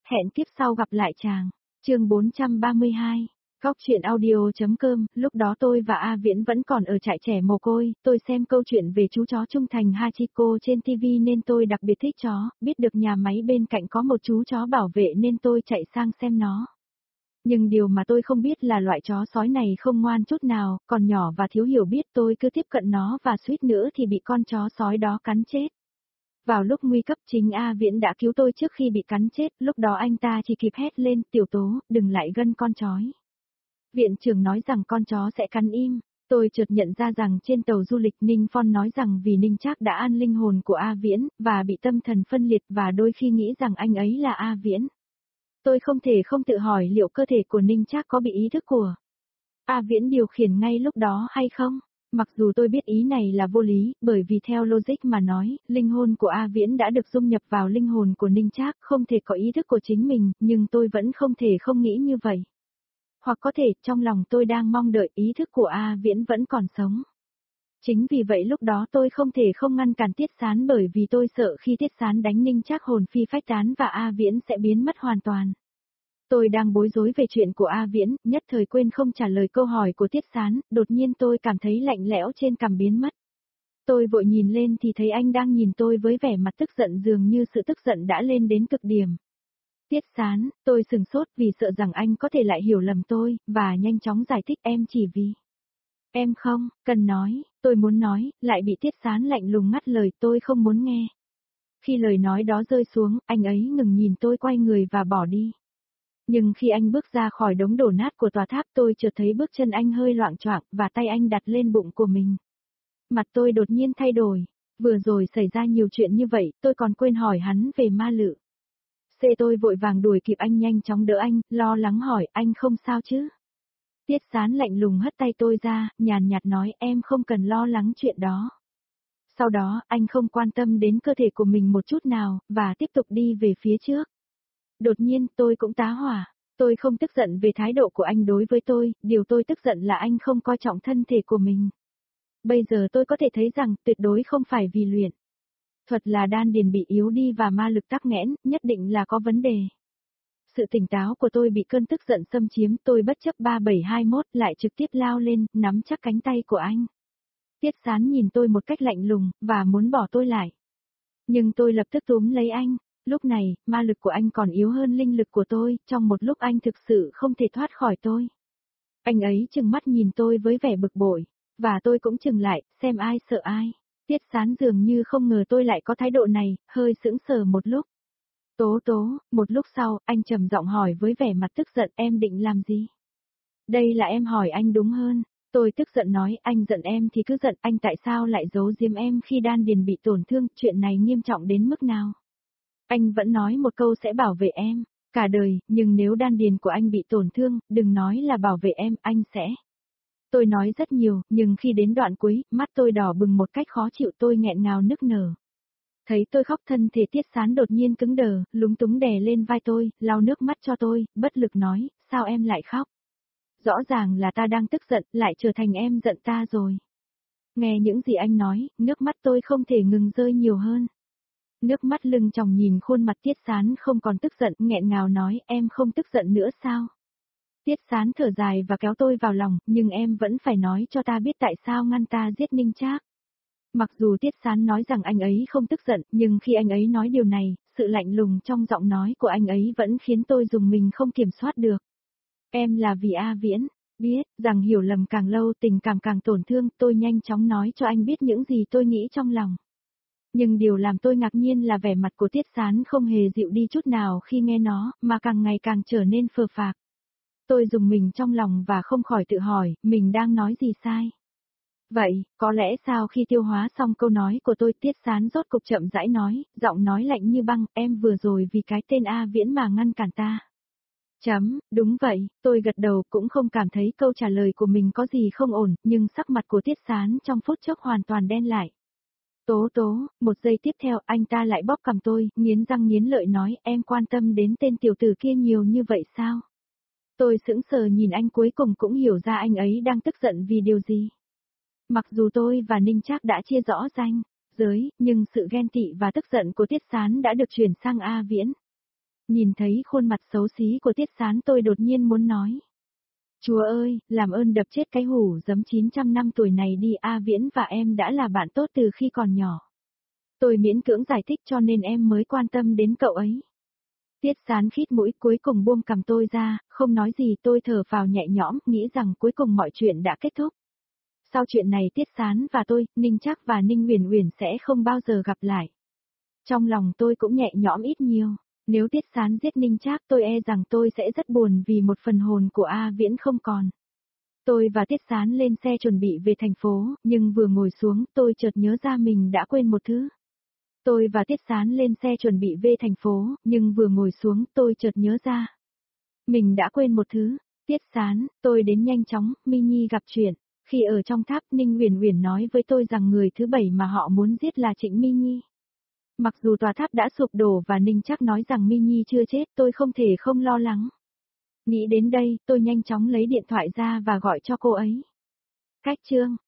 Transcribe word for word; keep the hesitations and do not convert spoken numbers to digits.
Hẹn kiếp sau gặp lại chàng. Chương bốn trăm ba mươi hai. Góc truyện audio.com, lúc đó tôi và A Viễn vẫn còn ở trại trẻ mồ côi, tôi xem câu chuyện về chú chó trung thành Hachiko trên ti vi nên tôi đặc biệt thích chó, biết được nhà máy bên cạnh có một chú chó bảo vệ nên tôi chạy sang xem nó. Nhưng điều mà tôi không biết là loại chó sói này không ngoan chút nào, còn nhỏ và thiếu hiểu biết, tôi cứ tiếp cận nó và suýt nữa thì bị con chó sói đó cắn chết. Vào lúc nguy cấp chính A Viễn đã cứu tôi trước khi bị cắn chết, lúc đó anh ta chỉ kịp hét lên, Tiểu Tố, đừng lại gân con chói. Viện trưởng nói rằng con chó sẽ cắn im. Tôi chợt nhận ra rằng trên tàu du lịch Ninh Phong nói rằng vì Ninh Trác đã ăn linh hồn của A Viễn, và bị tâm thần phân liệt và đôi khi nghĩ rằng anh ấy là A Viễn. Tôi không thể không tự hỏi liệu cơ thể của Ninh Trác có bị ý thức của A Viễn điều khiển ngay lúc đó hay không? Mặc dù tôi biết ý này là vô lý, bởi vì theo logic mà nói, linh hồn của A Viễn đã được dung nhập vào linh hồn của Ninh Trác, không thể có ý thức của chính mình, nhưng tôi vẫn không thể không nghĩ như vậy. Hoặc có thể, trong lòng tôi đang mong đợi ý thức của A Viễn vẫn còn sống. Chính vì vậy lúc đó tôi không thể không ngăn cản Tiết Sán bởi vì tôi sợ khi Tiết Sán đánh Ninh Trác hồn phi phách tán và A Viễn sẽ biến mất hoàn toàn. Tôi đang bối rối về chuyện của A Viễn, nhất thời quên không trả lời câu hỏi của Tiết Sán, đột nhiên tôi cảm thấy lạnh lẽo trên cằm biến mất. Tôi vội nhìn lên thì thấy anh đang nhìn tôi với vẻ mặt tức giận dường như sự tức giận đã lên đến cực điểm. Tiết Sán, tôi sừng sốt vì sợ rằng anh có thể lại hiểu lầm tôi, và nhanh chóng giải thích em chỉ vì. Em không, cần nói, tôi muốn nói, lại bị Tiết Sán lạnh lùng ngắt lời tôi không muốn nghe. Khi lời nói đó rơi xuống, anh ấy ngừng nhìn tôi quay người và bỏ đi. Nhưng khi anh bước ra khỏi đống đổ nát của tòa tháp tôi chợt thấy bước chân anh hơi loạng choạng và tay anh đặt lên bụng của mình. Mặt tôi đột nhiên thay đổi, vừa rồi xảy ra nhiều chuyện như vậy, tôi còn quên hỏi hắn về ma lự. Xê tôi vội vàng đuổi kịp anh nhanh chóng đỡ anh, lo lắng hỏi anh không sao chứ? Tiết Sán lạnh lùng hất tay tôi ra, nhàn nhạt nói em không cần lo lắng chuyện đó. Sau đó, anh không quan tâm đến cơ thể của mình một chút nào, và tiếp tục đi về phía trước. Đột nhiên, tôi cũng tá hỏa. Tôi không tức giận về thái độ của anh đối với tôi, điều tôi tức giận là anh không coi trọng thân thể của mình. Bây giờ tôi có thể thấy rằng, tuyệt đối không phải vì luyện thuật là đan điền bị yếu đi và ma lực tắc nghẽn, nhất định là có vấn đề. Sự tỉnh táo của tôi bị cơn tức giận xâm chiếm, tôi bất chấp ba bảy hai mốt lại trực tiếp lao lên, nắm chắc cánh tay của anh. Tiết Sán nhìn tôi một cách lạnh lùng, và muốn bỏ tôi lại. Nhưng tôi lập tức túm lấy anh. Lúc này, ma lực của anh còn yếu hơn linh lực của tôi, trong một lúc anh thực sự không thể thoát khỏi tôi. Anh ấy trừng mắt nhìn tôi với vẻ bực bội, và tôi cũng trừng lại, xem ai sợ ai. Tiết Sán dường như không ngờ tôi lại có thái độ này, hơi sững sờ một lúc. Tố tố, một lúc sau, anh trầm giọng hỏi với vẻ mặt tức giận em định làm gì? Đây là em hỏi anh đúng hơn. Tôi tức giận nói anh giận em thì cứ giận anh tại sao lại giấu giếm em khi đan điền bị tổn thương, chuyện này nghiêm trọng đến mức nào? Anh vẫn nói một câu sẽ bảo vệ em, cả đời, nhưng nếu đan điền của anh bị tổn thương, đừng nói là bảo vệ em, anh sẽ. Tôi nói rất nhiều, nhưng khi đến đoạn cuối, mắt tôi đỏ bừng một cách khó chịu tôi nghẹn ngào nức nở. Thấy tôi khóc thân thể Tiết Sán đột nhiên cứng đờ, lúng túng đè lên vai tôi, lau nước mắt cho tôi, bất lực nói, sao em lại khóc? Rõ ràng là ta đang tức giận, lại trở thành em giận ta rồi. Nghe những gì anh nói, nước mắt tôi không thể ngừng rơi nhiều hơn. Nước mắt lưng tròng nhìn khuôn mặt Tiết Sán không còn tức giận, nghẹn ngào nói, em không tức giận nữa sao? Tiết Sán thở dài và kéo tôi vào lòng, nhưng em vẫn phải nói cho ta biết tại sao ngăn ta giết Ninh Trác. Mặc dù Tiết Sán nói rằng anh ấy không tức giận, nhưng khi anh ấy nói điều này, sự lạnh lùng trong giọng nói của anh ấy vẫn khiến tôi dùng mình không kiểm soát được. Em là vì A Viễn, biết rằng hiểu lầm càng lâu tình cảm càng tổn thương, tôi nhanh chóng nói cho anh biết những gì tôi nghĩ trong lòng. Nhưng điều làm tôi ngạc nhiên là vẻ mặt của Tiết Sán không hề dịu đi chút nào khi nghe nó, mà càng ngày càng trở nên phờ phạc. Tôi dùng mình trong lòng và không khỏi tự hỏi, mình đang nói gì sai. Vậy, có lẽ sau khi tiêu hóa xong câu nói của tôi Tiết Sán rốt cục chậm rãi nói, giọng nói lạnh như băng, em vừa rồi vì cái tên A Viễn mà ngăn cản ta. Chấm, đúng vậy, tôi gật đầu cũng không cảm thấy câu trả lời của mình có gì không ổn, nhưng sắc mặt của Tiết Sán trong phút chốc hoàn toàn đen lại. Tố tố, một giây tiếp theo anh ta lại bóp cằm tôi, nghiến răng nghiến lợi nói em quan tâm đến tên tiểu tử kia nhiều như vậy sao? Tôi sững sờ nhìn anh cuối cùng cũng hiểu ra anh ấy đang tức giận vì điều gì. Mặc dù tôi và Ninh Trác đã chia rõ ranh giới, nhưng sự ghen tị và tức giận của Tiết Sán đã được chuyển sang A Viễn. Nhìn thấy khuôn mặt xấu xí của Tiết Sán tôi đột nhiên muốn nói. Chúa ơi, làm ơn đập chết cái hủ giấm chín trăm năm tuổi này đi, A Viễn và em đã là bạn tốt từ khi còn nhỏ. Tôi miễn cưỡng giải thích cho nên em mới quan tâm đến cậu ấy. Tiết Sán khít mũi cuối cùng buông cằm tôi ra, không nói gì. Tôi thở phào nhẹ nhõm, nghĩ rằng cuối cùng mọi chuyện đã kết thúc. Sau chuyện này Tiết Sán và tôi, Ninh Trác và Ninh Uyển Uyển sẽ không bao giờ gặp lại. Trong lòng tôi cũng nhẹ nhõm ít nhiều. Nếu Tiết Sán giết Ninh Trác tôi e rằng tôi sẽ rất buồn vì một phần hồn của A Viễn không còn. Tôi và Tiết Sán lên xe chuẩn bị về thành phố, nhưng vừa ngồi xuống tôi chợt nhớ ra mình đã quên một thứ. Tôi và Tiết Sán lên xe chuẩn bị về thành phố, nhưng vừa ngồi xuống tôi chợt nhớ ra. Mình đã quên một thứ. Tiết Sán, tôi đến nhanh chóng, Mini gặp chuyện. Khi ở trong tháp Ninh Uyển Uyển nói với tôi rằng người thứ bảy mà họ muốn giết là Trịnh Mini. Mặc dù tòa tháp đã sụp đổ và Ninh Trác nói rằng Mini chưa chết, tôi không thể không lo lắng. Nghĩ đến đây, tôi nhanh chóng lấy điện thoại ra và gọi cho cô ấy. Cách chương